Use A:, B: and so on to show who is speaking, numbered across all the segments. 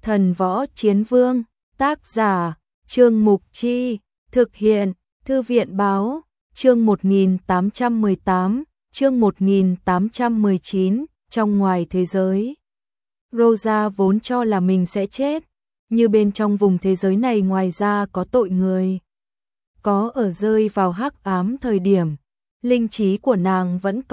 A: Thần Võ Chiến Vương, tác giả, Trương Mục Chi, thực hiện, Thư viện Báo, chương 1818, chương 1819, trong ngoài thế giới. Rosa vốn cho là mình sẽ chết, như bên trong vùng thế giới này ngoài ra có tội người. Có ở rơi vào hắc ám thời điểm, linh trí của nàng vẫn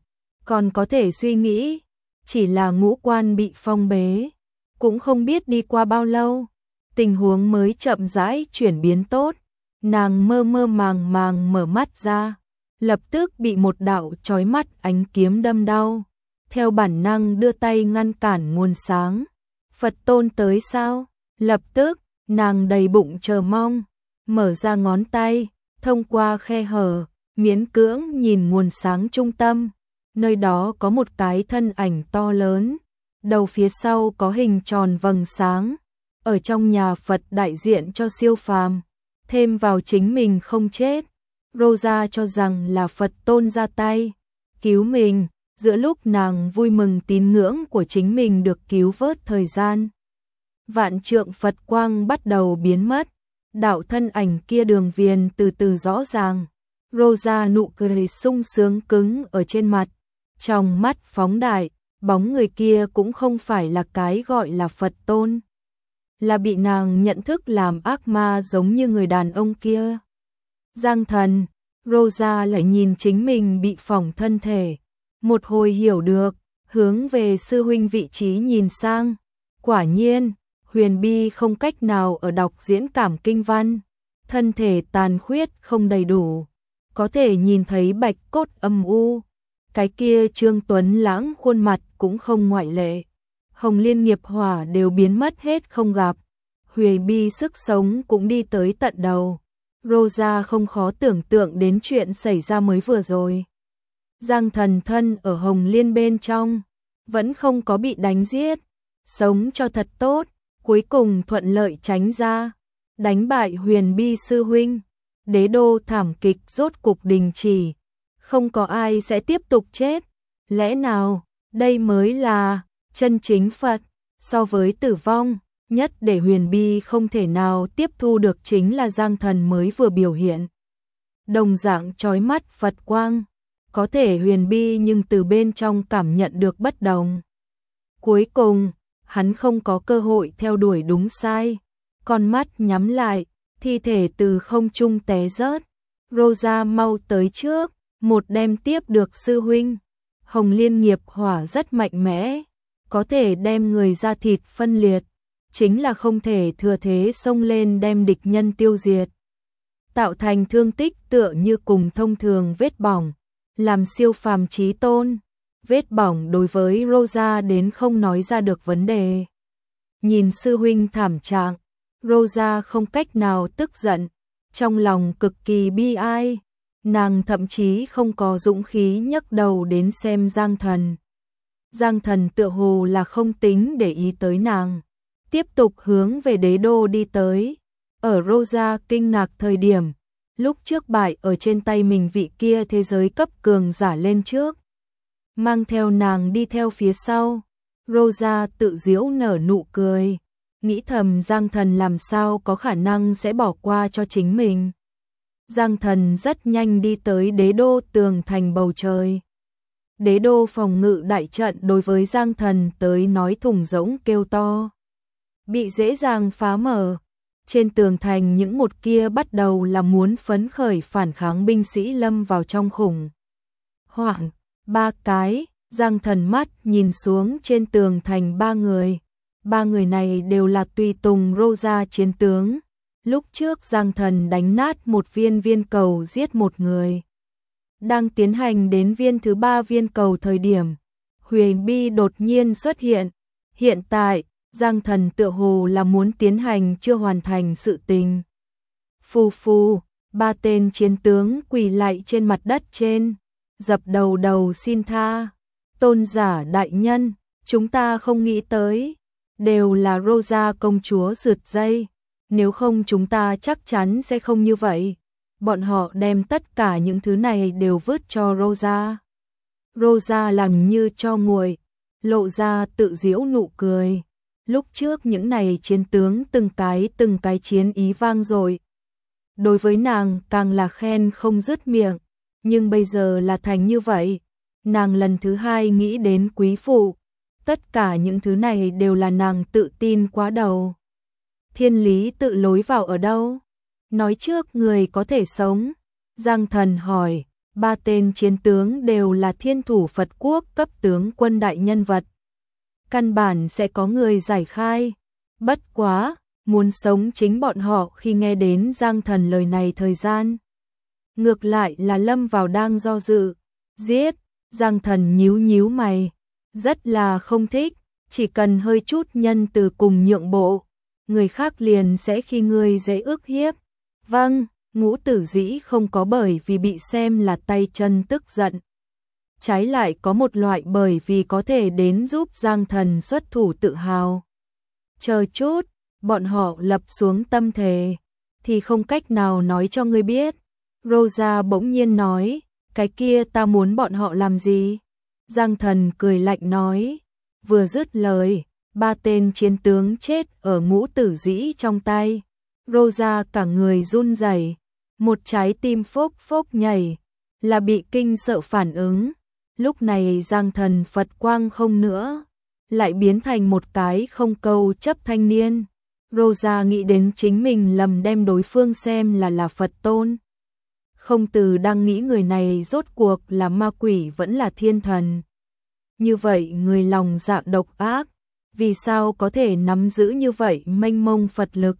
A: còn có thể suy nghĩ, chỉ là ngũ quan bị phong bế, cũng không biết đi qua bao lâu, tình huống mới chậm rãi chuyển biến tốt, nàng mơ mơ màng màng mở mắt ra, lập tức bị một đạo chói mắt ánh kiếm đâm đau, theo bản năng đưa tay ngăn cản nguồn sáng. Phật tôn tới sao? Lập tức, nàng đầy bụng chờ mong, mở ra ngón tay, thông qua khe hở, miễn cưỡng nhìn nguồn sáng trung tâm, nơi đó có một cái thân ảnh to lớn, đầu phía sau có hình tròn vầng sáng, ở trong nhà Phật đại diện cho siêu phàm, thêm vào chính mình không chết, Rosa cho rằng là Phật tôn ra tay, cứu mình, giữa lúc nàng vui mừng tín ngưỡng của chính mình được cứu vớt thời gian. Vạn trượng Phật quang bắt đầu biến mất, đạo thân ảnh kia đường viền từ từ rõ ràng, Rosa nụ cười sung sướng cứng ở trên mặt, trong mắt phóng đại, bóng người kia cũng không phải là cái gọi là Phật tôn, là bị nàng nhận thức làm ác ma giống như người đàn ông kia. Giang thần, Rosa lại nhìn chính mình bị phỏng thân thể, một hồi hiểu được, hướng về sư huynh vị trí nhìn sang, quả nhiên, Huyền Bi không cách nào ở đọc diễn cảm kinh văn, thân thể tàn khuyết không đầy đủ, có thể nhìn thấy bạch cốt âm u, cái kia Trương Tuấn Lãng khuôn mặt cũng không ngoại lệ, Hồng Liên nghiệp hỏa đều biến mất hết không gặp, Huyền Bi sức sống cũng đi tới tận đầu. Rosa không khó tưởng tượng đến chuyện xảy ra mới vừa rồi. Giang thần thân ở Hồng Liên bên trong, vẫn không có bị đánh giết, sống cho thật tốt, cuối cùng thuận lợi tránh ra, đánh bại Huyền Bi sư huynh, đế đô thảm kịch rốt cục đình chỉ, không có ai sẽ tiếp tục chết, lẽ nào, đây mới là chân chính Phật, so với tử vong, nhất để Huyền Bi không thể nào tiếp thu được chính là Giang thần mới vừa biểu hiện. Đồng dạng chói mắt Phật quang, có thể Huyền Bi nhưng từ bên trong cảm nhận được bất đồng. Cuối cùng, hắn không có cơ hội theo đuổi đúng sai, con mắt nhắm lại, thi thể từ không trung té rớt, Rosa mau tới trước, một đem tiếp được sư huynh. Hồng Liên nghiệp hỏa rất mạnh mẽ, có thể đem người ra thịt phân liệt, chính là không thể thừa thế xông lên đem địch nhân tiêu diệt. Tạo thành thương tích tựa như cùng thông thường vết bỏng, làm siêu phàm chí tôn. Vết bỏng đối với Rosa đến không nói ra được vấn đề. Nhìn sư huynh thảm trạng, Rosa không cách nào tức giận, trong lòng cực kỳ bi ai, nàng thậm chí không có dũng khí nhấc đầu đến xem Giang thần. Giang thần tựa hồ là không tính để ý tới nàng, tiếp tục hướng về đế đô đi tới. Ở Rosa kinh ngạc thời điểm, lúc trước bại ở trên tay mình vị kia thế giới cấp cường giả lên trước, mang theo nàng đi theo phía sau, Rosa tự giễu nở nụ cười, nghĩ thầm Giang thần làm sao có khả năng sẽ bỏ qua cho chính mình. Giang thần rất nhanh đi tới đế đô tường thành bầu trời. Đế đô phòng ngự đại trận đối với Giang thần tới nói thùng rỗng kêu to, bị dễ dàng phá mở. Trên tường thành những một kia bắt đầu là muốn phấn khởi phản kháng binh sĩ lâm vào trong khủng hoảng. Ba cái, Giang thần mắt nhìn xuống trên tường thành ba người này đều là tùy tùng Rosa chiến tướng. Lúc trước Giang thần đánh nát một viên cầu giết một người. Đang tiến hành đến viên thứ ba viên cầu thời điểm, Huyền Bi đột nhiên xuất hiện. Hiện tại, Giang thần tựa hồ là muốn tiến hành chưa hoàn thành sự tình. Phù phù, ba tên chiến tướng quỳ lạy trên mặt đất trên, dập đầu xin tha. Tôn giả đại nhân, chúng ta không nghĩ tới, đều là Rosa công chúa rượt dây, nếu không chúng ta chắc chắn sẽ không như vậy. Bọn họ đem tất cả những thứ này đều vứt cho Rosa. Rosa làm như cho nguội, lộ ra tự giễu nụ cười. Lúc trước những này chiến tướng từng cái chiến ý vang dội. Đối với nàng càng là khen không dứt miệng, nhưng bây giờ là thành như vậy. Nàng lần thứ hai nghĩ đến quý phụ. Tất cả những thứ này đều là nàng tự tin quá đầu. Thiên lý tự lối vào ở đâu? Nói trước người có thể sống. Giang Thần hỏi, ba tên chiến tướng đều là thiên thủ Phật quốc cấp tướng quân đại nhân vật. Căn bản sẽ có người giải khai. Bất quá, muốn sống chính bọn họ khi nghe đến Giang Thần lời này thời gian. Ngược lại là lâm vào đang do dự. Giết, Giang Thần nhíu nhíu mày. Rất là không thích, chỉ cần hơi chút nhân từ cùng nhượng bộ. Người khác liền sẽ khi người dễ ức hiếp. Vâng, Ngũ Tử Dĩ không có bởi vì bị xem là tay chân tức giận. Trái lại có một loại bởi vì có thể đến giúp Giang Thần xuất thủ tự hào. Chờ chút, bọn họ lập xuống tâm thề, thì không cách nào nói cho ngươi biết. Rosa bỗng nhiên nói, cái kia ta muốn bọn họ làm gì? Giang Thần cười lạnh nói, vừa dứt lời, ba tên chiến tướng chết ở Ngũ Tử Dĩ trong tay. Rosa cả người run rẩy, một trái tim phốc phốc nhảy, là bị kinh sợ phản ứng. Lúc này Giang Thần Phật quang không nữa, lại biến thành một cái không câu chấp thanh niên. Rosa nghĩ đến chính mình lầm đem đối phương xem là Phật tôn. Không từ đang nghĩ người này rốt cuộc là ma quỷ vẫn là thiên thần. Như vậy người lòng dạ độc ác, vì sao có thể nắm giữ như vậy mênh mông Phật lực?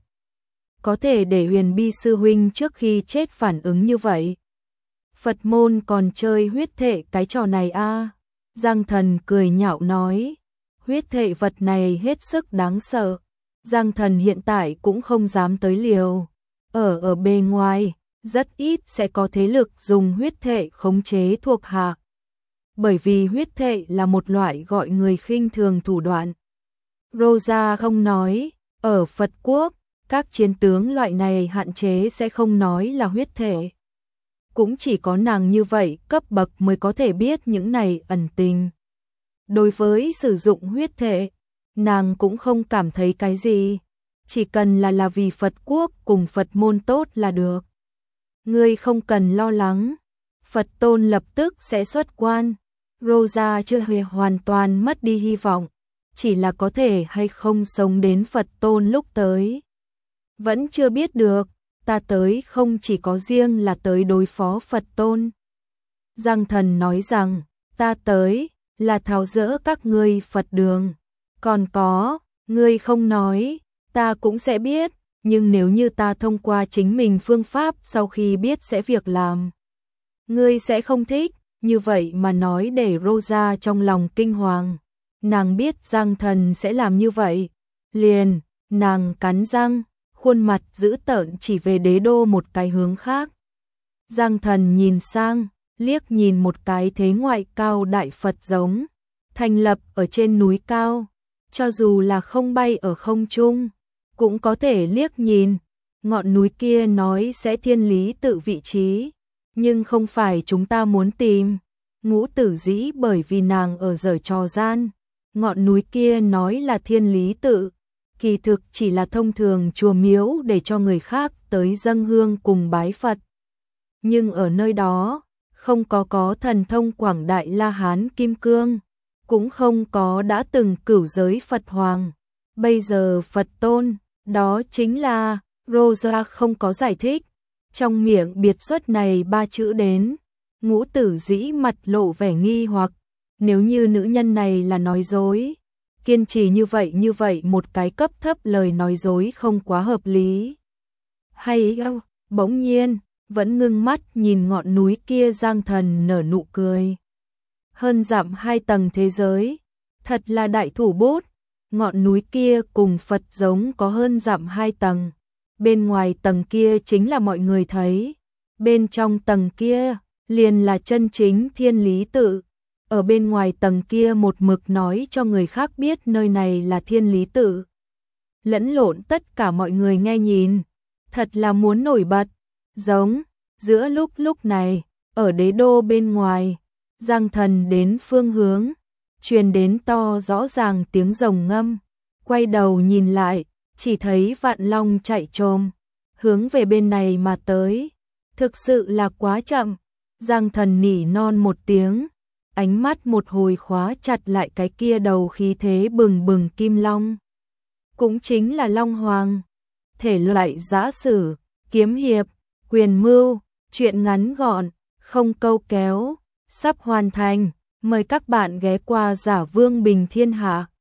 A: Có thể để Huyền Bi sư huynh trước khi chết phản ứng như vậy? Phật môn còn chơi huyết thệ cái trò này a? Giang Thần cười nhạo nói, huyết thệ vật này hết sức đáng sợ. Giang Thần hiện tại cũng không dám tới liều. Ở bề ngoài, rất ít sẽ có thế lực dùng huyết thệ khống chế thuộc hạ. Bởi vì huyết thệ là một loại gọi người khinh thường thủ đoạn. Rosa không nói, ở Phật quốc, các chiến tướng loại này hạn chế sẽ không nói là huyết thệ. Cũng chỉ có nàng như vậy cấp bậc mới có thể biết những này ẩn tình. Đối với sử dụng huyết thệ, nàng cũng không cảm thấy cái gì, chỉ cần là vì Phật quốc cùng Phật môn tốt là được. Ngươi không cần lo lắng, Phật tôn lập tức sẽ xuất quan. Rosa chưa hề hoàn toàn mất đi hy vọng, chỉ là có thể hay không sống đến Phật tôn lúc tới. Vẫn chưa biết được, ta tới không chỉ có riêng là tới đối phó Phật tôn. Giang Thần nói rằng, ta tới là tháo dỡ các ngươi Phật đường. Còn có, ngươi không nói, ta cũng sẽ biết, nhưng nếu như ta thông qua chính mình phương pháp sau khi biết sẽ việc làm. Ngươi sẽ không thích, như vậy mà nói để Rosa trong lòng kinh hoàng. Nàng biết Giang Thần sẽ làm như vậy. Liền, nàng cắn răng, khuôn mặt dữ tợn chỉ về đế đô một cái hướng khác. Giang Thần nhìn sang, liếc nhìn một cái thế ngoại cao đại Phật giống, thành lập ở trên núi cao. Cho dù là không bay ở không trung, cũng có thể liếc nhìn. Ngọn núi kia nói sẽ thiên lý tự vị trí, nhưng không phải chúng ta muốn tìm. Ngũ Tử Dĩ bởi vì nàng ở giở trò gian. Ngọn núi kia nói là thiên lý tự, kỳ thực chỉ là thông thường chùa miếu để cho người khác tới dâng hương cùng bái Phật. Nhưng ở nơi đó, không có thần thông quảng đại La Hán Kim Cương, cũng không có đã từng cửu giới Phật Hoàng. Bây giờ Phật Tôn, đó chính là, Rosa không có giải thích. Trong miệng biệt xuất này ba chữ đến, Ngũ Tử Dĩ mặt lộ vẻ nghi hoặc, nếu như nữ nhân này là nói dối, kiên trì như vậy một cái cấp thấp lời nói dối không quá hợp lý. Hay bỗng nhiên, vẫn ngưng mắt nhìn ngọn núi kia. Giang Thần nở nụ cười. Hơn dặm 2 tầng thế giới, thật là đại thủ bút. Ngọn núi kia cùng Phật giống có hơn dặm 2 tầng. Bên ngoài tầng kia chính là mọi người thấy, bên trong tầng kia liền là chân chính thiên lý tự. Ở bên ngoài tầng kia một mực nói cho người khác biết nơi này là thiên lý tự. Lẫn lộn tất cả mọi người nghe nhìn, thật là muốn nổi bật. Giống, giữa lúc này, ở đế đô bên ngoài, Giang Thần đến phương hướng, truyền đến to rõ ràng tiếng rồng ngâm. quay đầu nhìn lại, chỉ thấy Vạn Long chạy trồm hướng về bên này mà tới. Thực sự là quá chậm. Giang Thần nỉ non một tiếng, ánh mắt một hồi khóa chặt lại cái kia đầu khí thế bừng bừng kim long. Cũng chính là Long Hoàng. Thể loại giã sử, kiếm hiệp, quyền mưu, truyện ngắn gọn, không câu kéo, sắp hoàn thành. Mời các bạn ghé qua Giả Vương Bình Thiên Hạ.